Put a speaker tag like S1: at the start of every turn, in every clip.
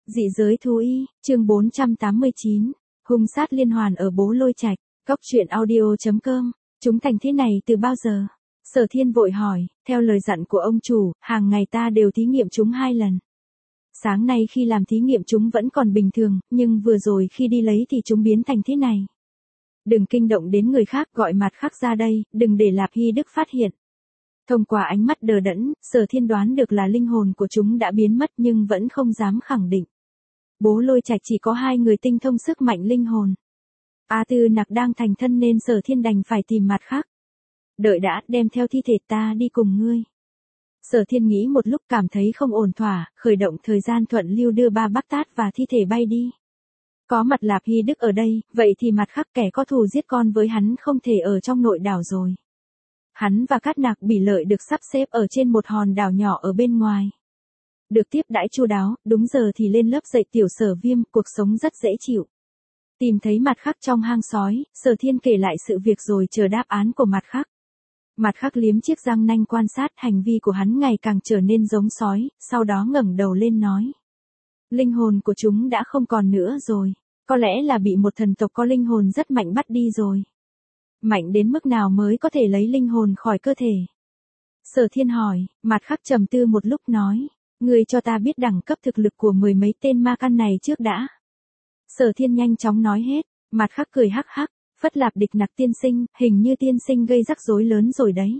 S1: Dị giới thú y, chương 489, hung sát liên hoàn ở Bố Lôi Trạch, Cốc truyện audio.com, chúng thành thế này từ bao giờ? Sở Thiên vội hỏi, theo lời dặn của ông chủ, hàng ngày ta đều thí nghiệm chúng 2 lần. Sáng nay khi làm thí nghiệm chúng vẫn còn bình thường, nhưng vừa rồi khi đi lấy thì chúng biến thành thế này. Đừng kinh động đến người khác, gọi mặt khác ra đây, đừng để Lạp Hy Đức phát hiện. Thông qua ánh mắt đờ đẫn, Sở Thiên đoán được là linh hồn của chúng đã biến mất nhưng vẫn không dám khẳng định. Bố Lôi Trạch chỉ có 2 người tinh thông sức mạnh linh hồn. A Tư Nặc đang thành thân nên Sở Thiên đành phải tìm mặt khác. Đợi đã, đem theo thi thể ta đi cùng ngươi. Sở Thiên nghĩ một lúc cảm thấy không ổn thỏa, khởi động thời gian thuận lưu đưa 3 bác tát và thi thể bay đi. Có mặt Lạp Hy Đức ở đây, vậy thì mặt khác kẻ có thù giết con với hắn không thể ở trong nội đảo rồi. Hắn và Cát Nạc Bỉ Lợi được sắp xếp ở trên một hòn đảo nhỏ ở bên ngoài. Được tiếp đãi chu đáo, đúng giờ thì lên lớp dạy tiểu Sở Viêm, cuộc sống rất dễ chịu. Tìm thấy mặt khác trong hang sói, Sở Thiên kể lại sự việc rồi chờ đáp án của mặt khác. Mặt khác liếm chiếc răng nanh quan sát hành vi của hắn ngày càng trở nên giống sói, sau đó ngẩng đầu lên nói. Linh hồn của chúng đã không còn nữa rồi, có lẽ là bị một thần tộc có linh hồn rất mạnh bắt đi rồi. Mạnh đến mức nào mới có thể lấy linh hồn khỏi cơ thể? Sở Thiên hỏi, mặt khác trầm tư một lúc nói, ngươi cho ta biết đẳng cấp thực lực của 10 mấy tên ma căn này trước đã. Sở Thiên nhanh chóng nói hết, mặt khác cười hắc hắc, Phất Lạp Địch Nặc tiên sinh, hình như tiên sinh gây rắc rối lớn rồi đấy.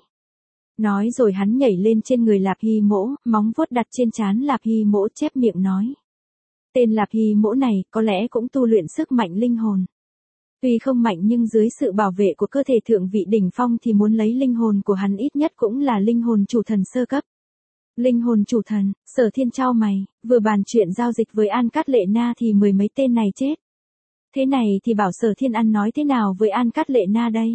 S1: Nói rồi hắn nhảy lên trên người Lạp Hy Mỗ, móng vuốt đặt trên trán Lạp Hy Mỗ chép miệng nói. Tên Lạp Hy Mỗ này có lẽ cũng tu luyện sức mạnh linh hồn. Tuy không mạnh nhưng dưới sự bảo vệ của cơ thể thượng vị đỉnh phong thì muốn lấy linh hồn của hắn ít nhất cũng là linh hồn chủ thần sơ cấp. Linh hồn chủ thần, Sở Thiên chau mày, vừa bàn chuyện giao dịch với An Cát Lệ Na thì 10 mấy tên này chết. Thế này thì bảo Sở Thiên ăn nói thế nào với An Cát Lệ Na đây?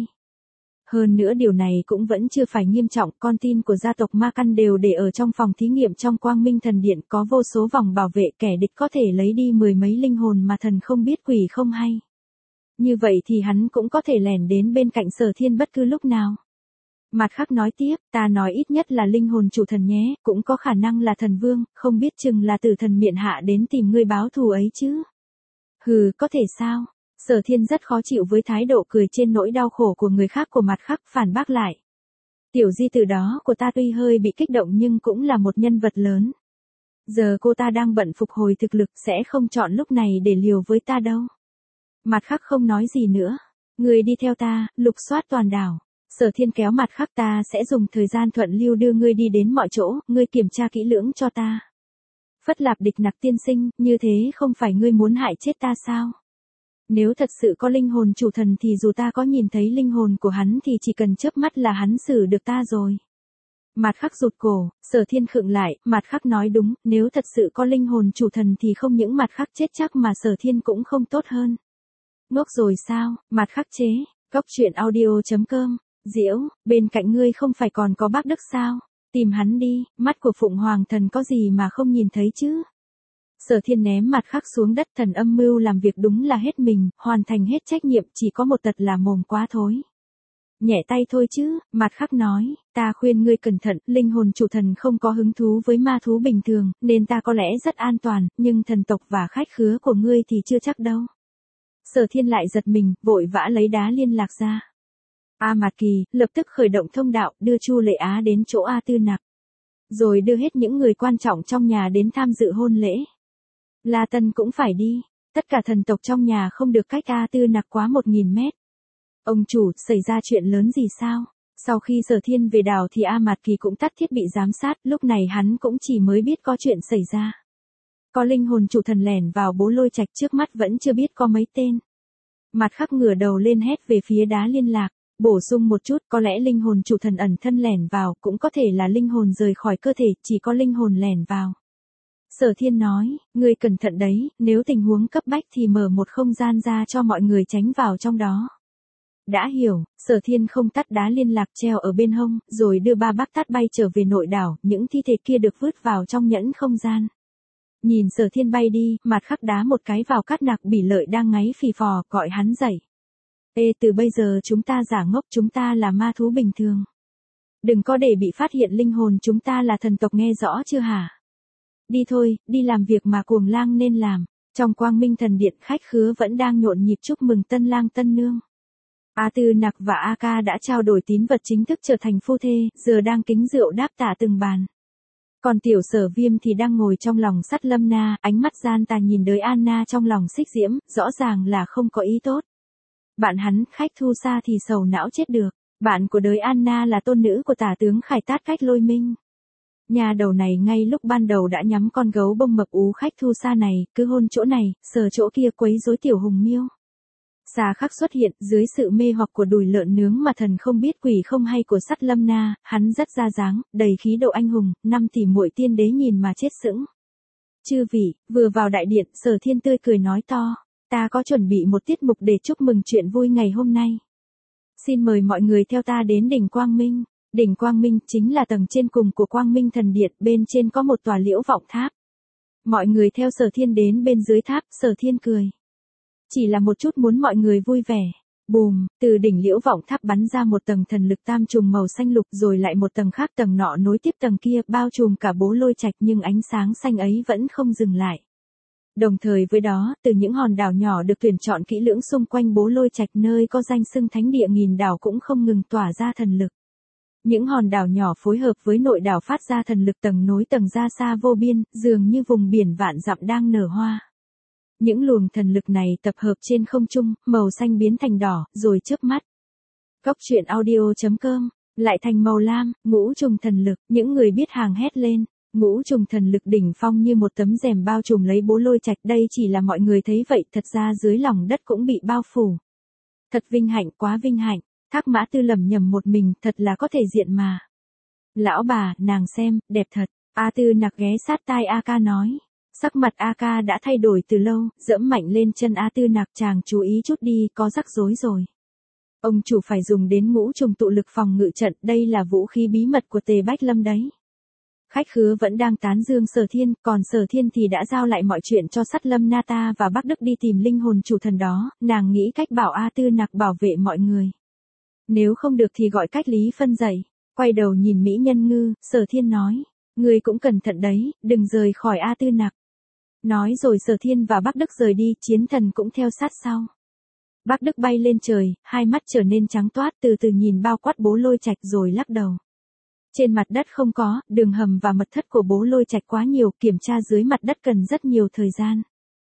S1: Hơn nữa điều này cũng vẫn chưa phải nghiêm trọng, con tin của gia tộc Ma Căn đều để ở trong phòng thí nghiệm trong Quang Minh Thần Điện, có vô số vòng bảo vệ, kẻ địch có thể lấy đi 10 mấy linh hồn mà thần không biết quỷ không hay. Như vậy thì hắn cũng có thể lẻn đến bên cạnh Sở Thiên bất cứ lúc nào. Mặt khác nói tiếp, ta nói ít nhất là linh hồn chủ thần nhé, cũng có khả năng là thần vương, không biết chừng là tử thần miện hạ đến tìm ngươi báo thù ấy chứ. Hừ, có thể sao? Sở Thiên rất khó chịu với thái độ cười trên nỗi đau khổ của người khác của mặt khác, phản bác lại. Tiểu di từ đó của ta tuy hơi bị kích động nhưng cũng là một nhân vật lớn. Giờ cô ta đang bận phục hồi thực lực, sẽ không chọn lúc này để liều với ta đâu. Mặt khác không nói gì nữa. Người đi theo ta, lục soát toàn đảo. Sở Thiên kéo mặt khác, ta sẽ dùng thời gian thuận lưu đưa ngươi đi đến mọi chỗ, ngươi kiểm tra kỹ lưỡng cho ta. Phất Lạp Địch Nặc tiên sinh, như thế không phải ngươi muốn hại chết ta sao? Nếu thật sự có linh hồn chủ thần thì dù ta có nhìn thấy linh hồn của hắn thì chỉ cần chớp mắt là hắn xử được ta rồi. Mặt khác rụt cổ, Sở Thiên khựng lại, mặt khác nói đúng, nếu thật sự có linh hồn chủ thần thì không những mặt khác chết chắc mà Sở Thiên cũng không tốt hơn. Ngốc rồi sao? Mặt khác chế, Cốc truyện audio.com, Diễu, bên cạnh ngươi không phải còn có bác Đức sao? Tìm hắn đi, mắt của Phụng Hoàng thần có gì mà không nhìn thấy chứ? Sở Thiên ném mặt khác xuống đất, thần âm mưu làm việc đúng là hết mình, hoàn thành hết trách nhiệm, chỉ có một tật là mồm quá thối. Nhẹ tay thôi chứ, mặt khác nói, ta khuyên ngươi cẩn thận, linh hồn chủ thần không có hứng thú với ma thú bình thường, nên ta có lẽ rất an toàn, nhưng thần tộc và khách khứa của ngươi thì chưa chắc đâu. Sở Thiên lại giật mình, vội vã lấy đá liên lạc ra. A Mạt Kỳ, lập tức khởi động thông đạo, đưa Chu Lệ Á đến chỗ A Tư Nặc. Rồi đưa hết những người quan trọng trong nhà đến tham dự hôn lễ. La Tân cũng phải đi, tất cả thần tộc trong nhà không được cách A Tư Nặc quá 1000 mét. Ông chủ, xảy ra chuyện lớn gì sao? Sau khi Sở Thiên về đảo thì A Mạt Kỳ cũng tắt thiết bị giám sát, lúc này hắn cũng chỉ mới biết có chuyện xảy ra. Có linh hồn chủ thần lẻn vào Bố Lôi Trạch, trước mắt vẫn chưa biết có mấy tên. Mặt khác ngửa đầu lên hét về phía đá liên lạc, bổ sung một chút, có lẽ linh hồn chủ thần ẩn thân lẻn vào, cũng có thể là linh hồn rời khỏi cơ thể, chỉ có linh hồn lẻn vào. Sở Thiên nói, ngươi cẩn thận đấy, nếu tình huống cấp bách thì mở một không gian ra cho mọi người tránh vào trong đó. Đã hiểu, Sở Thiên không tắt đá liên lạc treo ở bên hông, rồi đưa 3 bác tát bay trở về nội đảo, những thi thể kia được vứt vào trong nhẫn không gian. Nhìn Sở Thiên bay đi, mặt khắc đá một cái vào Cát Nạc Bỉ Lợi đang ngáy phì phò, gọi hắn dậy. Ê, từ bây giờ chúng ta giả ngốc, chúng ta là ma thú bình thường. Đừng có để bị phát hiện linh hồn chúng ta là thần tộc, nghe rõ chưa hả? Đi thôi, đi làm việc mà cuồng lang nên làm. Trong Quang Minh Thần Điện khách khứa vẫn đang nhộn nhịp chúc mừng tân lang tân nương. A Tư Nặc và A Ca đã trao đổi tín vật chính thức trở thành phu thê, giờ đang kính rượu đáp tạ từng bàn. Còn tiểu Sở Viêm thì đang ngồi trong lòng sắt Lâm Na, ánh mắt gian tà nhìn đới Anna trong lòng Xích Diễm, rõ ràng là không có ý tốt. Bạn hắn, khách Thu Sa thì sầu não chết được. Bạn của đới Anna là tôn nữ của tả tướng Khải Tát Cách Lôi Minh. Nhà đầu này ngay lúc ban đầu đã nhắm con gấu bông mập ú khách Thu Sa này, cứ hôn chỗ này, sờ chỗ kia quấy rối tiểu Hùng Miêu. Xà khắc xuất hiện, dưới sự mê hoặc của đùi lợn nướng mà thần không biết quỷ không hay của sắt Lâm Na, hắn rất ra dáng, đầy khí độ anh hùng, 5 tỷ muội tiên đế nhìn mà chết sững. Chư vị, vừa vào đại điện, Sở Thiên tươi cười nói to, ta có chuẩn bị một tiết mục để chúc mừng chuyện vui ngày hôm nay. Xin mời mọi người theo ta đến đỉnh Quang Minh. Đỉnh Quang Minh chính là tầng trên cùng của Quang Minh Thần Điện, bên trên có một tòa liễu vọng tháp. Mọi người theo Sở Thiên đến bên dưới tháp, Sở Thiên cười. Chỉ là một chút muốn mọi người vui vẻ. Bùm, từ đỉnh liễu vọng tháp bắn ra một tầng thần lực tam trùng màu xanh lục rồi lại một tầng khác, tầng nọ nối tiếp tầng kia, bao trùm cả Bố Lôi Trạch, nhưng ánh sáng xanh ấy vẫn không dừng lại. Đồng thời với đó, từ những hòn đảo nhỏ được tuyển chọn kỹ lưỡng xung quanh Bố Lôi Trạch nơi có danh xưng thánh địa nghìn đảo cũng không ngừng tỏa ra thần lực. Những hòn đảo nhỏ phối hợp với nội đảo phát ra thần lực tầng nối tầng ra xa vô biên, dường như vùng biển vạn dặm đang nở hoa. Những luồng thần lực này tập hợp trên không trung, màu xanh biến thành đỏ, rồi chớp mắt. Cốc truyện audio.com, lại thành màu lam, ngũ trùng thần lực, những người biết hàng hét lên. Ngũ trùng thần lực đỉnh phong như một tấm rèm bao trùm lấy Bố Lôi Trạch, đây chỉ là mọi người thấy vậy, thật ra dưới lòng đất cũng bị bao phủ. Thật vinh hạnh, quá vinh hạnh. Thác Mã Tư lẩm nhẩm một mình, thật là có thể diện mà. Lão bà, nàng xem, đẹp thật. A Tư Nặc ghé sát tai A Ca nói. Sắc mặt A Ca đã thay đổi từ lâu, dẫm mạnh lên chân A Tư Nặc, chàng chú ý chút đi, có rắc rối rồi. Ông chủ phải dùng đến ngũ trùng tụ lực phòng ngự trận, đây là vũ khí bí mật của Tề Bách Lâm đấy. Khách khứa vẫn đang tán dương Sở Thiên, còn Sở Thiên thì đã giao lại mọi chuyện cho sắt Lâm Na ta và Bắc Đức đi tìm linh hồn chủ thần đó, nàng nghĩ cách bảo A Tư Nặc bảo vệ mọi người. Nếu không được thì gọi Cách Lý Phân dậy. Quay đầu nhìn Mỹ Nhân Ngư, Sở Thiên nói, người cũng cẩn thận đấy, đừng rời khỏi A Tư Nặc. Nói rồi Sở Thiên và Bắc Đức rời đi, Chiến Thần cũng theo sát sau. Bắc Đức bay lên trời, hai mắt trở nên trắng toát, từ từ nhìn bao quát Bố Lôi Trạch rồi lắc đầu. Trên mặt đất không có, đường hầm và mật thất của Bố Lôi Trạch quá nhiều, kiểm tra dưới mặt đất cần rất nhiều thời gian.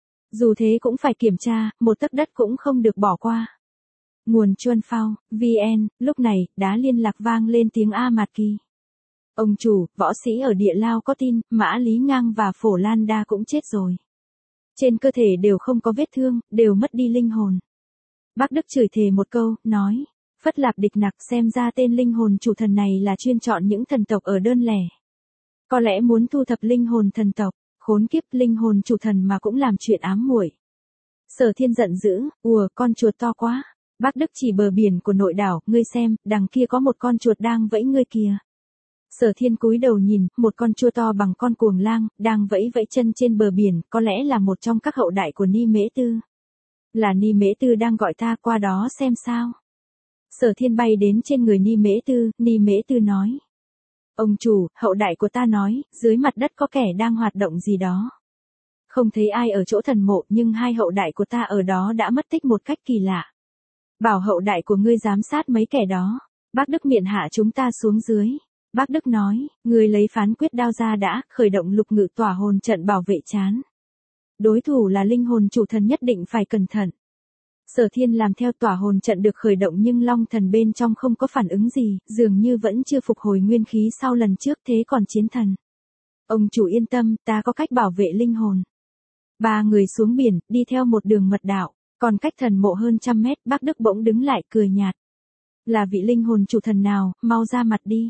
S1: Dù thế cũng phải kiểm tra, một tấc đất cũng không được bỏ qua. Nguồn Chuân Phao, VN, lúc này, đá liên lạc vang lên tiếng A Mạt Kỳ. Ông chủ, võ sĩ ở địa lao có tin, Mã Lý Ngang và Phổ Lan Đa cũng chết rồi. Trên cơ thể đều không có vết thương, đều mất đi linh hồn. Bác Đức chửi thề một câu, nói, Phất Lạp Địch Nặc, xem ra tên linh hồn chủ thần này là chuyên chọn những thần tộc ở đơn lẻ. Có lẽ muốn thu thập linh hồn thần tộc, khốn kiếp, linh hồn chủ thần mà cũng làm chuyện ám muội. Sở Thiên giận dữ, ùa, con chuột to quá. Bác Đức chỉ bờ biển của nội đảo, ngươi xem, đằng kia có một con chuột đang vẫy ngươi kìa. Sở Thiên cúi đầu nhìn, một con chua to bằng con cuồng lang, đang vẫy vẫy chân trên bờ biển, có lẽ là một trong các hậu đại của Ni Mễ Tư. Là Ni Mễ Tư đang gọi ta qua đó xem sao. Sở Thiên bay đến trên người Ni Mễ Tư nói. Ông chủ, hậu đại của ta nói, dưới mặt đất có kẻ đang hoạt động gì đó. Không thấy ai ở chỗ thần mộ, nhưng hai hậu đại của ta ở đó đã mất tích một cách kỳ lạ. Bảo hậu đại của ngươi giám sát mấy kẻ đó. Bác Đức miện hạ chúng ta xuống dưới. Bác Đức nói, ngươi lấy phán quyết đao ra đã, khởi động lục ngự tỏa hồn trận bảo vệ trán. Đối thủ là linh hồn chủ thần, nhất định phải cẩn thận. Sở Thiên làm theo, tỏa hồn trận được khởi động nhưng long thần bên trong không có phản ứng gì, dường như vẫn chưa phục hồi nguyên khí sau lần trước, thế còn Chiến Thần. Ông chủ yên tâm, ta có cách bảo vệ linh hồn. Ba người xuống biển, đi theo một đường mật đạo, còn cách thần mộ hơn 100 mét, Bác Đức bỗng đứng lại, cười nhạt. Là vị linh hồn chủ thần nào, mau ra mặt đi.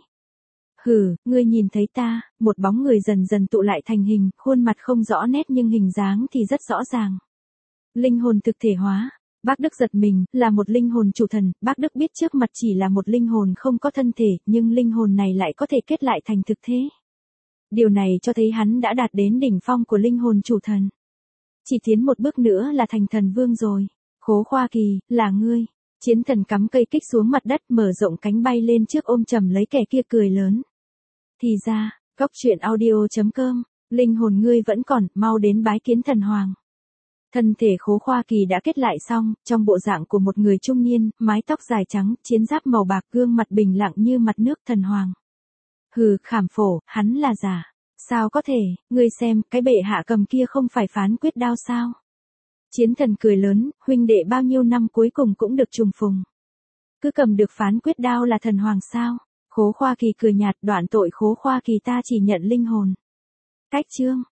S1: Hừ, ngươi nhìn thấy ta, một bóng người dần dần tụ lại thành hình, khuôn mặt không rõ nét nhưng hình dáng thì rất rõ ràng. Linh hồn thực thể hóa. Bác Đức giật mình, là một linh hồn chủ thần, Bác Đức biết trước mặt chỉ là một linh hồn không có thân thể, nhưng linh hồn này lại có thể kết lại thành thực thế. Điều này cho thấy hắn đã đạt đến đỉnh phong của linh hồn chủ thần. Chỉ tiến một bước nữa là thành thần vương rồi. Khố Khoa Kỳ, là ngươi. Chiến Thần cắm cây kích xuống mặt đất, mở rộng cánh bay lên trước ôm chầm lấy kẻ kia, cười lớn. Thì ra, Cốc truyện audio.com Linh hồn ngươi vẫn còn, mau đến bái kiến thần hoàng. Thân thể Khố Khoa Kỳ đã kết lại xong, trong bộ dạng của một người trung niên, mái tóc dài trắng, chiến giáp màu bạc, gương mặt bình lặng như mặt nước. Thần hoàng. Hừ, Khảm Phổ, hắn là giả. Sao có thể, ngươi xem, cái bệ hạ cầm kia không phải Phán Quyết Đao sao? Chiến Thần cười lớn, huynh đệ bao nhiêu năm cuối cùng cũng được trùng phùng. Cứ cầm được Phán Quyết Đao là thần hoàng sao? Khố Khoa Kỳ cười nhạt, đoạn tội Khố Khoa Kỳ ta chỉ nhận linh hồn. Cách chương.